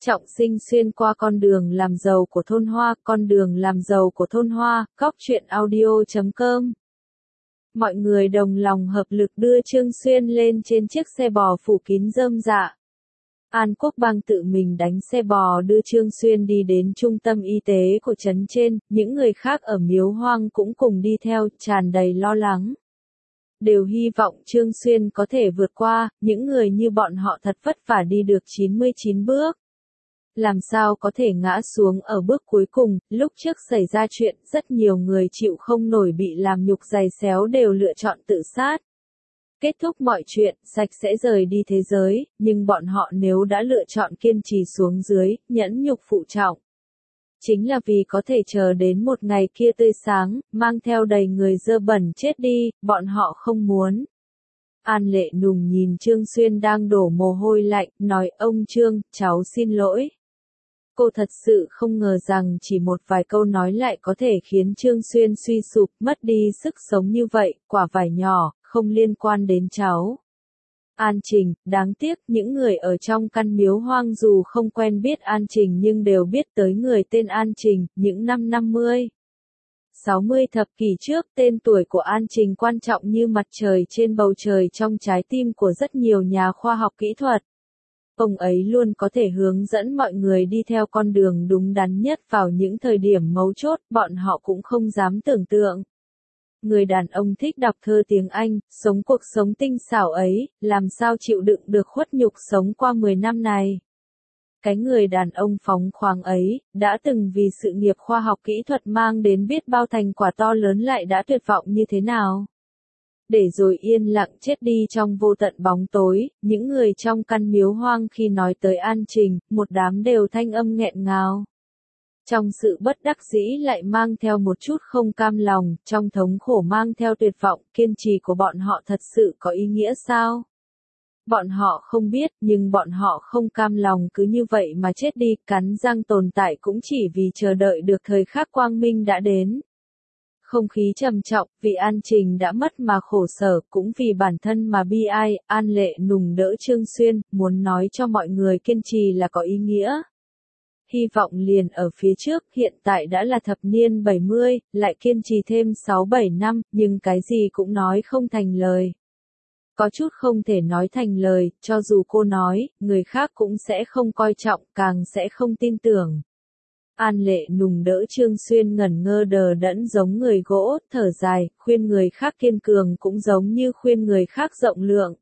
Trọng Sinh xuyên qua con đường làm giàu của thôn Hoa, con đường làm giàu của thôn Hoa, góc truyện audio.com. Mọi người đồng lòng hợp lực đưa Trương Xuyên lên trên chiếc xe bò phủ kín rơm rạ. An Quốc Bang tự mình đánh xe bò đưa Trương Xuyên đi đến trung tâm y tế của trấn trên, những người khác ở Miếu Hoang cũng cùng đi theo, tràn đầy lo lắng. Đều hy vọng Trương Xuyên có thể vượt qua, những người như bọn họ thật vất vả đi được 99 bước. Làm sao có thể ngã xuống ở bước cuối cùng, lúc trước xảy ra chuyện, rất nhiều người chịu không nổi bị làm nhục giày xéo đều lựa chọn tự sát. Kết thúc mọi chuyện, sạch sẽ rời đi thế giới, nhưng bọn họ nếu đã lựa chọn kiên trì xuống dưới, nhẫn nhục phụ trọng. Chính là vì có thể chờ đến một ngày kia tươi sáng, mang theo đầy người dơ bẩn chết đi, bọn họ không muốn. An Lệ Nùng nhìn Trương Xuyên đang đổ mồ hôi lạnh, nói ông Trương, cháu xin lỗi. Cô thật sự không ngờ rằng chỉ một vài câu nói lại có thể khiến Trương Xuyên suy sụp, mất đi sức sống như vậy, quả vải nhỏ, không liên quan đến cháu. An Trình, đáng tiếc, những người ở trong căn miếu hoang dù không quen biết An Trình nhưng đều biết tới người tên An Trình, những năm 50. 60 thập kỷ trước, tên tuổi của An Trình quan trọng như mặt trời trên bầu trời trong trái tim của rất nhiều nhà khoa học kỹ thuật. Ông ấy luôn có thể hướng dẫn mọi người đi theo con đường đúng đắn nhất vào những thời điểm mấu chốt, bọn họ cũng không dám tưởng tượng. Người đàn ông thích đọc thơ tiếng Anh, sống cuộc sống tinh xảo ấy, làm sao chịu đựng được khuất nhục sống qua 10 năm này. Cái người đàn ông phóng khoáng ấy, đã từng vì sự nghiệp khoa học kỹ thuật mang đến biết bao thành quả to lớn lại đã tuyệt vọng như thế nào. Để rồi yên lặng chết đi trong vô tận bóng tối, những người trong căn miếu hoang khi nói tới An Trình, một đám đều thanh âm nghẹn ngào. Trong sự bất đắc dĩ lại mang theo một chút không cam lòng, trong thống khổ mang theo tuyệt vọng, kiên trì của bọn họ thật sự có ý nghĩa sao? Bọn họ không biết, nhưng bọn họ không cam lòng cứ như vậy mà chết đi, cắn răng tồn tại cũng chỉ vì chờ đợi được thời khắc quang minh đã đến. Không khí trầm trọng, vì An Trình đã mất mà khổ sở, cũng vì bản thân mà bi ai, An Lệ Nùng đỡ Trương Xuyên, muốn nói cho mọi người kiên trì là có ý nghĩa. Hy vọng liền ở phía trước, hiện tại đã là thập niên 70, lại kiên trì thêm 6-7 năm, nhưng cái gì cũng nói không thành lời. Có chút không thể nói thành lời, cho dù cô nói, người khác cũng sẽ không coi trọng, càng sẽ không tin tưởng. An Lệ Nùng đỡ Trương Xuyên ngẩn ngơ đờ đẫn giống người gỗ, thở dài, khuyên người khác kiên cường cũng giống như khuyên người khác rộng lượng.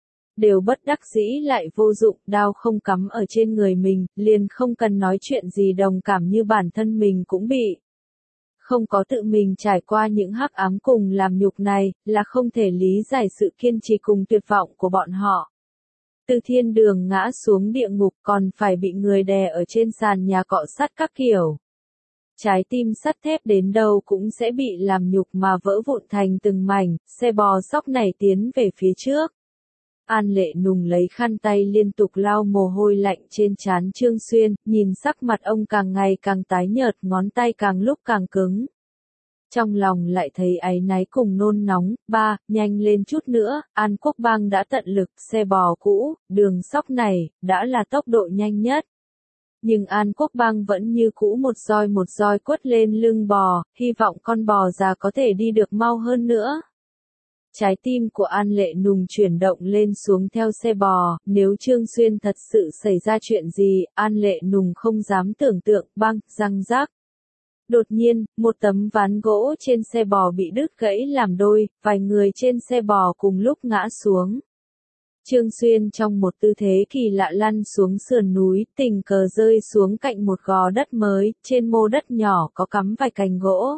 Đều bất đắc dĩ lại vô dụng, đao không cắm ở trên người mình, liền không cần nói chuyện gì đồng cảm như bản thân mình cũng bị. Không có tự mình trải qua những hắc ám cùng làm nhục này, là không thể lý giải sự kiên trì cùng tuyệt vọng của bọn họ. Từ thiên đường ngã xuống địa ngục còn phải bị người đè ở trên sàn nhà cọ sắt các kiểu. Trái tim sắt thép đến đâu cũng sẽ bị làm nhục mà vỡ vụn thành từng mảnh, xe bò sóc này tiến về phía trước. An Lệ Nùng lấy khăn tay liên tục lau mồ hôi lạnh trên trán Trương Xuyên, nhìn sắc mặt ông càng ngày càng tái nhợt, ngón tay càng lúc càng cứng. Trong lòng lại thấy áy náy cùng nôn nóng, nhanh lên chút nữa, An Quốc Bang đã tận lực, xe bò cũ, đường sóc này, đã là tốc độ nhanh nhất. Nhưng An Quốc Bang vẫn như cũ một roi quất lên lưng bò, hy vọng con bò già có thể đi được mau hơn nữa. Trái tim của An Lệ Nùng chuyển động lên xuống theo xe bò, nếu Trương Xuyên thật sự xảy ra chuyện gì, An Lệ Nùng không dám tưởng tượng, răng rác. Đột nhiên, một tấm ván gỗ trên xe bò bị đứt gãy làm đôi, vài người trên xe bò cùng lúc ngã xuống. Trương Xuyên trong một tư thế kỳ lạ lăn xuống sườn núi, tình cờ rơi xuống cạnh một gò đất mới, trên mô đất nhỏ có cắm vài cành gỗ.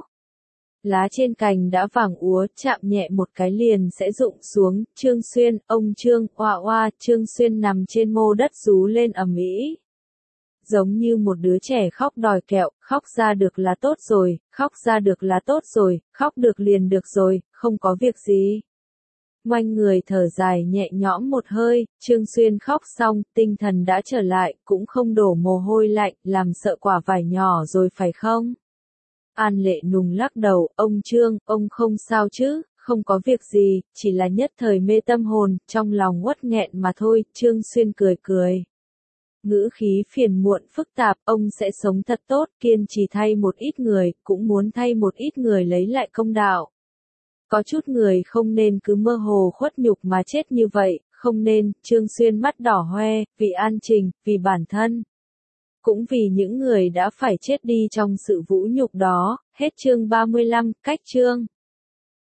Lá trên cành đã vàng úa, chạm nhẹ một cái liền sẽ rụng xuống, Trương Xuyên, ông Trương, oa, Trương Xuyên nằm trên mô đất rú lên ầm ĩ. Giống như một đứa trẻ khóc đòi kẹo, khóc ra được là tốt rồi, khóc ra được là tốt rồi, khóc được liền được rồi, không có việc gì. Ngoanh người thở dài nhẹ nhõm một hơi, Trương Xuyên khóc xong, tinh thần đã trở lại, cũng không đổ mồ hôi lạnh, làm sợ quả vải nhỏ rồi phải không? An Lệ Nùng lắc đầu, ông Trương, ông không sao chứ, không có việc gì, chỉ là nhất thời mê tâm hồn, trong lòng uất nghẹn mà thôi, Trương Xuyên cười cười. ngữ khí phiền muộn phức tạp, ông sẽ sống thật tốt, kiên trì thay một ít người, cũng muốn thay một ít người lấy lại công đạo. Có chút người không nên cứ mơ hồ khuất nhục mà chết như vậy, không nên. Trương Xuyên mắt đỏ hoe, vì An Trình, vì bản thân. Cũng vì những người đã phải chết đi trong sự vũ nhục đó. Hết chương 35, cách chương.